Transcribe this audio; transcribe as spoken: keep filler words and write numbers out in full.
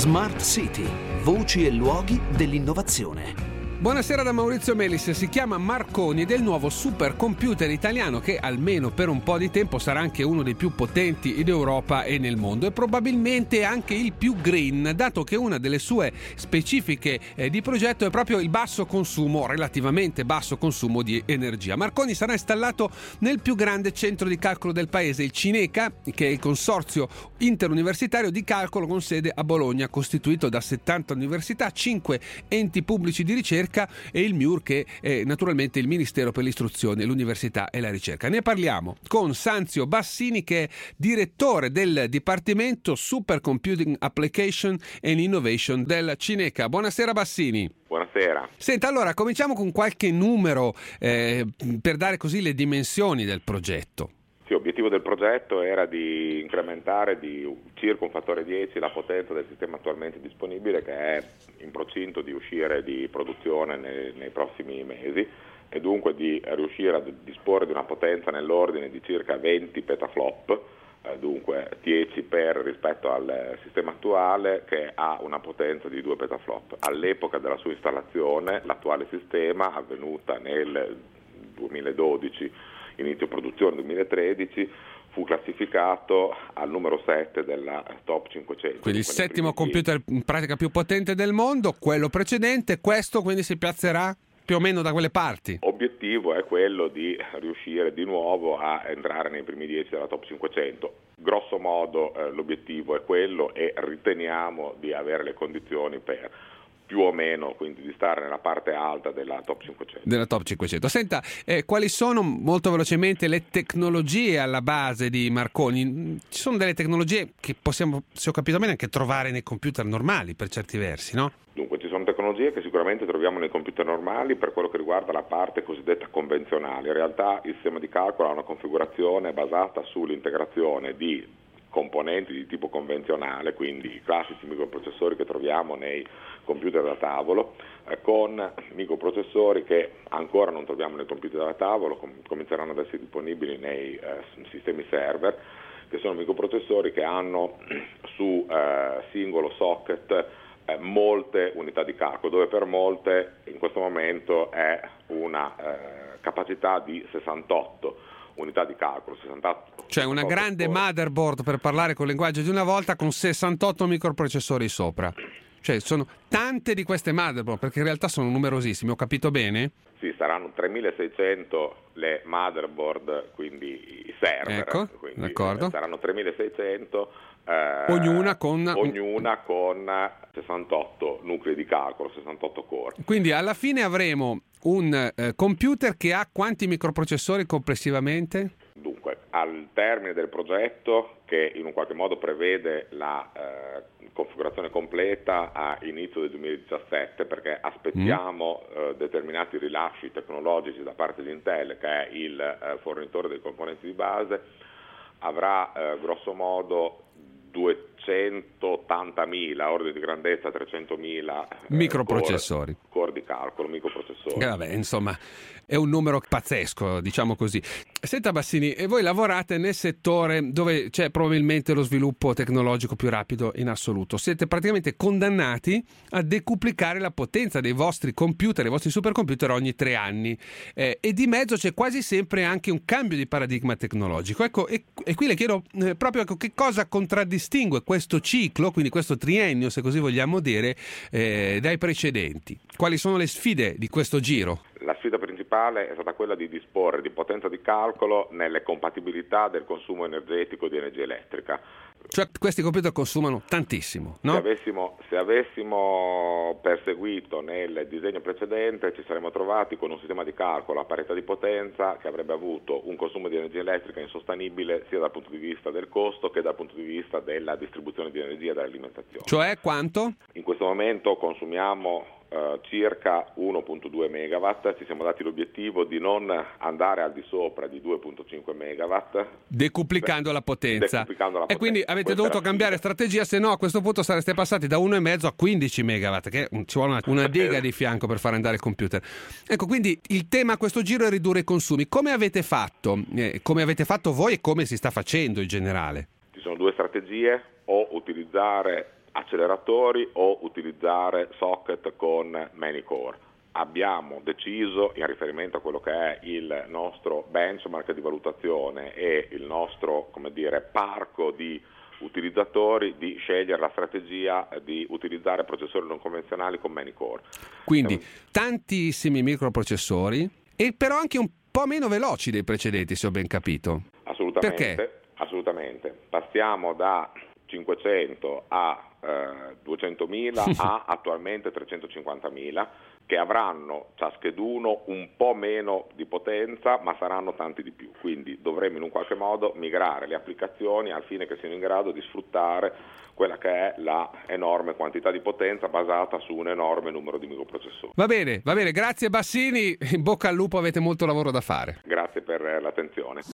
Smart City, voci e luoghi dell'innovazione. Buonasera da Maurizio Melis. Si chiama Marconi ed è il nuovo supercomputer italiano che almeno per un po' di tempo sarà anche uno dei più potenti in Europa e nel mondo, e probabilmente anche il più green, dato che una delle sue specifiche eh, di progetto è proprio il basso consumo, relativamente basso consumo di energia. Marconi sarà installato nel più grande centro di calcolo del paese, il Cineca, che è il consorzio interuniversitario di calcolo con sede a Bologna, costituito da settanta università, cinque enti pubblici di ricerca e il M I U R, che è naturalmente il Ministero per l'Istruzione, l'Università e la Ricerca. Ne parliamo con Sanzio Bassini, che è direttore del Dipartimento Supercomputing Application and Innovation del Cineca. Buonasera Bassini. Buonasera. Senta, allora cominciamo con qualche numero eh, per dare così le dimensioni del progetto. Sì, l'obiettivo del progetto era di incrementare di circa un fattore dieci la potenza del sistema attualmente disponibile, che è in procinto di uscire di produzione nei, nei prossimi mesi, e dunque di riuscire a disporre di una potenza nell'ordine di circa venti petaflop, eh, dunque dieci per rispetto al sistema attuale che ha una potenza di due petaflop. All'epoca della sua installazione l'attuale sistema, avvenuta nel duemiladodici, inizio produzione duemilatredici, fu classificato al numero sette della top cinquecento. Quindi il settimo computer in pratica più potente del mondo, quello precedente, questo quindi si piazzerà più o meno da quelle parti. L'obiettivo è quello di riuscire di nuovo a entrare nei primi dieci della top cinquecento. Grosso modo eh, l'obiettivo è quello, e riteniamo di avere le condizioni per più o meno, quindi di stare nella parte alta della top cinquecento. Della top cinquecento. Senta, eh, quali sono molto velocemente le tecnologie alla base di Marconi? Ci sono delle tecnologie che possiamo, se ho capito bene, anche trovare nei computer normali per certi versi, no? Dunque, ci sono tecnologie che sicuramente troviamo nei computer normali per quello che riguarda la parte cosiddetta convenzionale. In realtà il sistema di calcolo ha una configurazione basata sull'integrazione di componenti di tipo convenzionale, quindi i classici microprocessori che troviamo nei computer da tavolo, eh, con microprocessori che ancora non troviamo nei computer da tavolo, com- cominceranno ad essere disponibili nei eh, sistemi server, che sono microprocessori che hanno su eh, singolo socket eh, molte unità di calcolo, dove per molte in questo momento è una eh, capacità di sessantotto unità di calcolo, sessantotto, cioè una grande core. Motherboard, per parlare con il linguaggio di una volta, con sessantotto microprocessori sopra. Cioè sono tante di queste motherboard, perché in realtà sono numerosissime, ho capito bene? Sì, saranno tremilaseicento le motherboard, quindi i server, ecco, quindi d'accordo. Saranno tremilaseicento eh, ognuna con ognuna con sessantotto nuclei di calcolo, sessantotto core. Quindi alla fine avremo un eh, computer che ha quanti microprocessori complessivamente? Dunque, al termine del progetto, che in un qualche modo prevede la eh, configurazione completa a inizio del duemiladiciassette, perché aspettiamo mm. eh, determinati rilasci tecnologici da parte di Intel, che è il eh, fornitore dei componenti di base, avrà eh, grosso modo duecentottantamila, ordine di grandezza trecentomila eh, microprocessori. Core, core di calcolo, microprocessori. Eh, vabbè, insomma, è un numero pazzesco, diciamo così. Senta Bassini, e voi lavorate nel settore dove c'è probabilmente lo sviluppo tecnologico più rapido in assoluto. Siete praticamente condannati a decuplicare la potenza dei vostri computer, dei vostri supercomputer ogni tre anni. Eh, e di mezzo c'è quasi sempre anche un cambio di paradigma tecnologico. Ecco, e, e qui le chiedo eh, proprio ecco, che cosa contraddistingue questo ciclo, quindi questo triennio, se così vogliamo dire, eh, dai precedenti. Quali sono le sfide di questo giro? La sfida principale è stata quella di disporre di potenza di calcolo nelle compatibilità del consumo energetico di energia elettrica. Cioè questi computer consumano tantissimo, no? Se avessimo, se avessimo perseguito nel disegno precedente, ci saremmo trovati con un sistema di calcolo a parità di potenza che avrebbe avuto un consumo di energia elettrica insostenibile sia dal punto di vista del costo che dal punto di vista della distribuzione di energia e dell'alimentazione. Cioè quanto? In questo momento consumiamo Uh, circa uno virgola due megawatt, ci siamo dati l'obiettivo di non andare al di sopra di due virgola cinque megawatt, decuplicando la potenza. Decuplicando la e potenza. Quindi avete Questa dovuto cambiare strategia, se no a questo punto sareste passati da uno virgola cinque a quindici megawatt, che ci vuole una, una diga di fianco per far andare il computer. Ecco, quindi il tema a questo giro è ridurre i consumi. Come avete fatto? Eh, come avete fatto voi e come si sta facendo in generale? Ci sono due strategie: o utilizzare acceleratori o utilizzare socket con many core. Abbiamo deciso, in riferimento a quello che è il nostro benchmark di valutazione e il nostro, come dire, parco di utilizzatori, di scegliere la strategia di utilizzare processori non convenzionali con many core. Quindi Eh, tantissimi microprocessori, e però anche un po' meno veloci dei precedenti, se ho ben capito. Assolutamente, Perché? assolutamente. Passiamo da cinquecento a eh, duecentomila a attualmente trecentocinquantamila, che avranno ciascheduno un po' meno di potenza, ma saranno tanti di più. Quindi dovremo in un qualche modo migrare le applicazioni al fine che siano in grado di sfruttare quella che è la enorme quantità di potenza basata su un enorme numero di microprocessori. Va bene, va bene, grazie Bassini, in bocca al lupo, avete molto lavoro da fare. Grazie per l'attenzione.